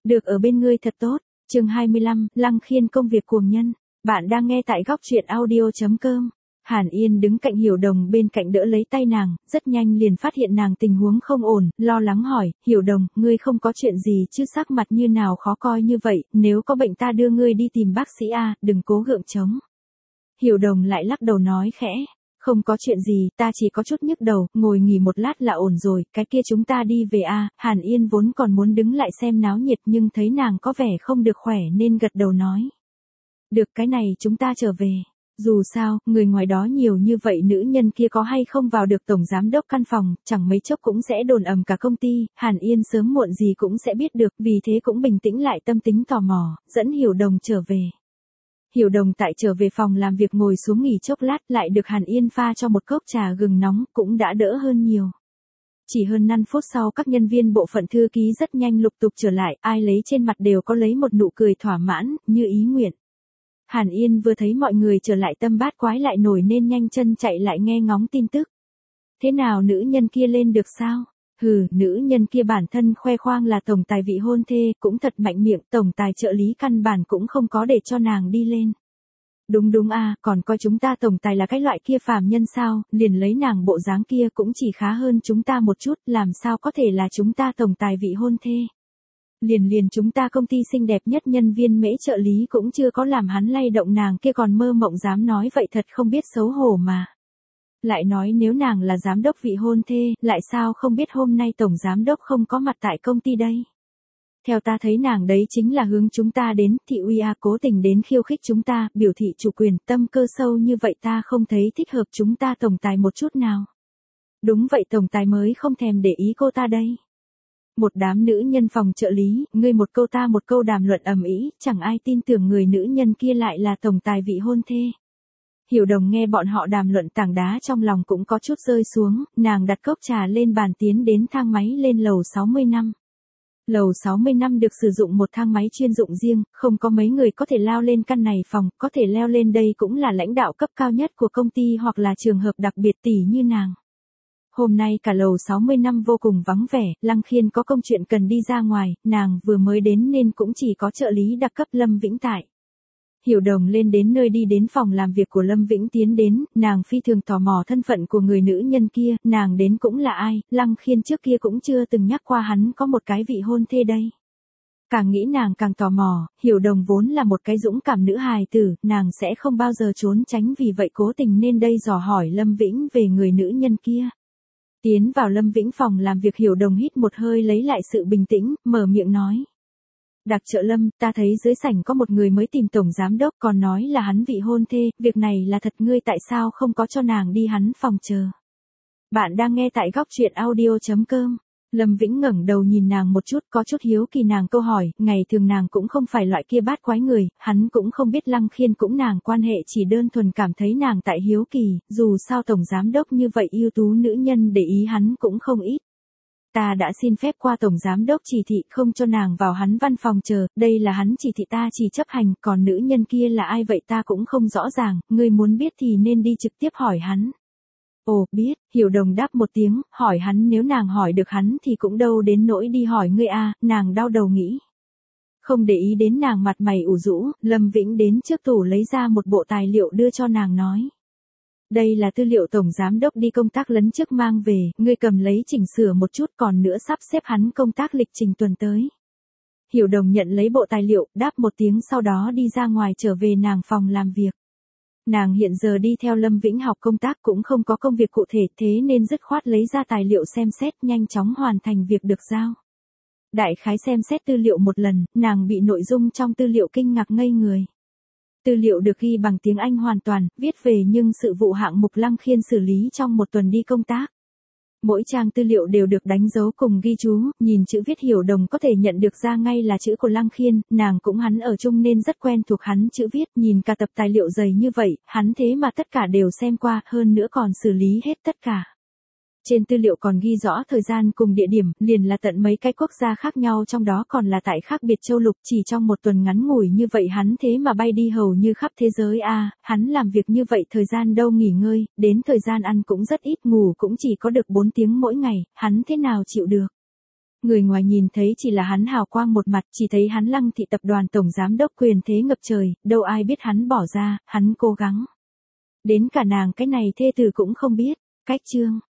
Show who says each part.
Speaker 1: Được ở bên ngươi thật tốt. Chương 25, Lăng Khiên công việc cuồng nhân. Bạn đang nghe tại góc truyện audio.com. Hàn Yên đứng cạnh Hiểu Đồng bên cạnh đỡ lấy tay nàng, rất nhanh liền phát hiện nàng tình huống không ổn, lo lắng hỏi, Hiểu Đồng, ngươi không có chuyện gì chứ, sắc mặt như nào khó coi như vậy, nếu có bệnh ta đưa ngươi đi tìm bác sĩ a, đừng cố gượng chống. Hiểu Đồng lại lắc đầu nói khẽ, không có chuyện gì, ta chỉ có chút nhức đầu, ngồi nghỉ một lát là ổn rồi, cái kia chúng ta đi về a. Hàn Yên vốn còn muốn đứng lại xem náo nhiệt nhưng thấy nàng có vẻ không được khỏe nên gật đầu nói. Được, cái này chúng ta trở về. Dù sao, người ngoài đó nhiều như vậy, nữ nhân kia có hay không vào được tổng giám đốc căn phòng, chẳng mấy chốc cũng sẽ đồn ầm cả công ty, Hàn Yên sớm muộn gì cũng sẽ biết được, vì thế cũng bình tĩnh lại tâm tính tò mò, dẫn Hiểu Đồng trở về. Hiểu Đồng tại trở về phòng làm việc ngồi xuống nghỉ chốc lát, lại được Hàn Yên pha cho một cốc trà gừng nóng, cũng đã đỡ hơn nhiều. Chỉ hơn 5 phút sau các nhân viên bộ phận thư ký rất nhanh lục tục trở lại, ai lấy trên mặt đều có lấy một nụ cười thỏa mãn, như ý nguyện. Hàn Yên vừa thấy mọi người trở lại tâm bát quái lại nổi nên nhanh chân chạy lại nghe ngóng tin tức. Thế nào, nữ nhân kia lên được sao? Hừ, nữ nhân kia bản thân khoe khoang là tổng tài vị hôn thê, cũng thật mạnh miệng, tổng tài trợ lý căn bản cũng không có để cho nàng đi lên. Đúng a, còn coi chúng ta tổng tài là cái loại kia phàm nhân sao, liền lấy nàng bộ dáng kia cũng chỉ khá hơn chúng ta một chút, làm sao có thể là chúng ta tổng tài vị hôn thê. Liền chúng ta công ty xinh đẹp nhất nhân viên mễ trợ lý cũng chưa có làm hắn lay động, nàng kia còn mơ mộng dám nói vậy, thật không biết xấu hổ mà. Lại nói nếu nàng là giám đốc vị hôn thê, lại sao không biết hôm nay tổng giám đốc không có mặt tại công ty đây. Theo ta thấy nàng đấy chính là hướng chúng ta đến, thị uy a, cố tình đến khiêu khích chúng ta, biểu thị chủ quyền, tâm cơ sâu như vậy, ta không thấy thích hợp chúng ta tổng tài một chút nào. Đúng vậy, tổng tài mới không thèm để ý cô ta đây. Một đám nữ nhân phòng trợ lý, ngươi một câu ta một câu đàm luận ầm ĩ, chẳng ai tin tưởng người nữ nhân kia lại là tổng tài vị hôn thê. Hiểu Đồng nghe bọn họ đàm luận, tảng đá trong lòng cũng có chút rơi xuống, nàng đặt cốc trà lên bàn tiến đến thang máy lên lầu 60 năm. Lầu 60 năm được sử dụng một thang máy chuyên dụng riêng, không có mấy người có thể leo lên căn này phòng, có thể leo lên đây cũng là lãnh đạo cấp cao nhất của công ty hoặc là trường hợp đặc biệt tỷ như nàng. Hôm nay cả lầu 60 năm vô cùng vắng vẻ, Lăng Khiên có công chuyện cần đi ra ngoài, nàng vừa mới đến nên cũng chỉ có trợ lý đặc cấp Lâm Vĩnh tại. Hiểu Đồng lên đến nơi đi đến phòng làm việc của Lâm Vĩnh tiến đến, nàng phi thường tò mò thân phận của người nữ nhân kia, nàng đến cũng là ai, Lăng Khiên trước kia cũng chưa từng nhắc qua hắn có một cái vị hôn thê đây. Càng nghĩ nàng càng tò mò, Hiểu Đồng vốn là một cái dũng cảm nữ hài tử, nàng sẽ không bao giờ trốn tránh, vì vậy cố tình nên đây dò hỏi Lâm Vĩnh về người nữ nhân kia. Tiến vào Lâm Vĩnh phòng làm việc, Hiểu Đồng hít một hơi lấy lại sự bình tĩnh, mở miệng nói. Đặc trợ Lâm, ta thấy dưới sảnh có một người mới tìm tổng giám đốc, còn nói là hắn vị hôn thê, việc này là thật, ngươi tại sao không có cho nàng đi hắn phòng chờ? Bạn đang nghe tại góc truyện audio.com. Lâm Vĩnh ngẩng đầu nhìn nàng một chút, có chút hiếu kỳ nàng câu hỏi, ngày thường nàng cũng không phải loại kia bát quái người, hắn cũng không biết Lăng Khiên cũng nàng quan hệ, chỉ đơn thuần cảm thấy nàng tại hiếu kỳ, dù sao tổng giám đốc như vậy ưu tú nữ nhân để ý hắn cũng không ít. Ta đã xin phép qua tổng giám đốc chỉ thị không cho nàng vào hắn văn phòng chờ, đây là hắn chỉ thị ta chỉ chấp hành, còn nữ nhân kia là ai vậy ta cũng không rõ ràng, ngươi muốn biết thì nên đi trực tiếp hỏi hắn. Ồ, biết, Hiểu Đồng đáp một tiếng, hỏi hắn, nếu nàng hỏi được hắn thì cũng đâu đến nỗi đi hỏi ngươi a, nàng đau đầu nghĩ. Không để ý đến nàng mặt mày ủ rũ, Lâm Vĩnh đến trước tủ lấy ra một bộ tài liệu đưa cho nàng nói. Đây là tư liệu tổng giám đốc đi công tác lấn trước mang về, ngươi cầm lấy chỉnh sửa một chút, còn nữa sắp xếp hắn công tác lịch trình tuần tới. Hiểu Đồng nhận lấy bộ tài liệu, đáp một tiếng sau đó đi ra ngoài trở về nàng phòng làm việc. Nàng hiện giờ đi theo Lâm Vĩnh học công tác cũng không có công việc cụ thể, thế nên dứt khoát lấy ra tài liệu xem xét, nhanh chóng hoàn thành việc được giao. Đại khái xem xét tư liệu một lần, nàng bị nội dung trong tư liệu kinh ngạc ngây người. Tư liệu được ghi bằng tiếng Anh hoàn toàn, viết về nhưng sự vụ hạng mục Lăng Khiên xử lý trong một tuần đi công tác. Mỗi trang tư liệu đều được đánh dấu cùng ghi chú, nhìn chữ viết Hiểu Đồng có thể nhận được ra ngay là chữ của Lăng Khiên, nàng cũng hắn ở chung nên rất quen thuộc hắn chữ viết, nhìn cả tập tài liệu dày như vậy, hắn thế mà tất cả đều xem qua, hơn nữa còn xử lý hết tất cả. Trên tư liệu còn ghi rõ thời gian cùng địa điểm, liền là tận mấy cái quốc gia khác nhau, trong đó còn là tại khác biệt châu lục, chỉ trong một tuần ngắn ngủi như vậy hắn thế mà bay đi hầu như khắp thế giới a, hắn làm việc như vậy thời gian đâu nghỉ ngơi, đến thời gian ăn cũng rất ít, ngủ cũng chỉ có được 4 tiếng mỗi ngày, hắn thế nào chịu được. Người ngoài nhìn thấy chỉ là hắn hào quang một mặt, chỉ thấy hắn Lăng thị tập đoàn tổng giám đốc quyền thế ngập trời, đâu ai biết hắn bỏ ra, hắn cố gắng. Đến cả nàng cái này thê tử cũng không biết. Cách chương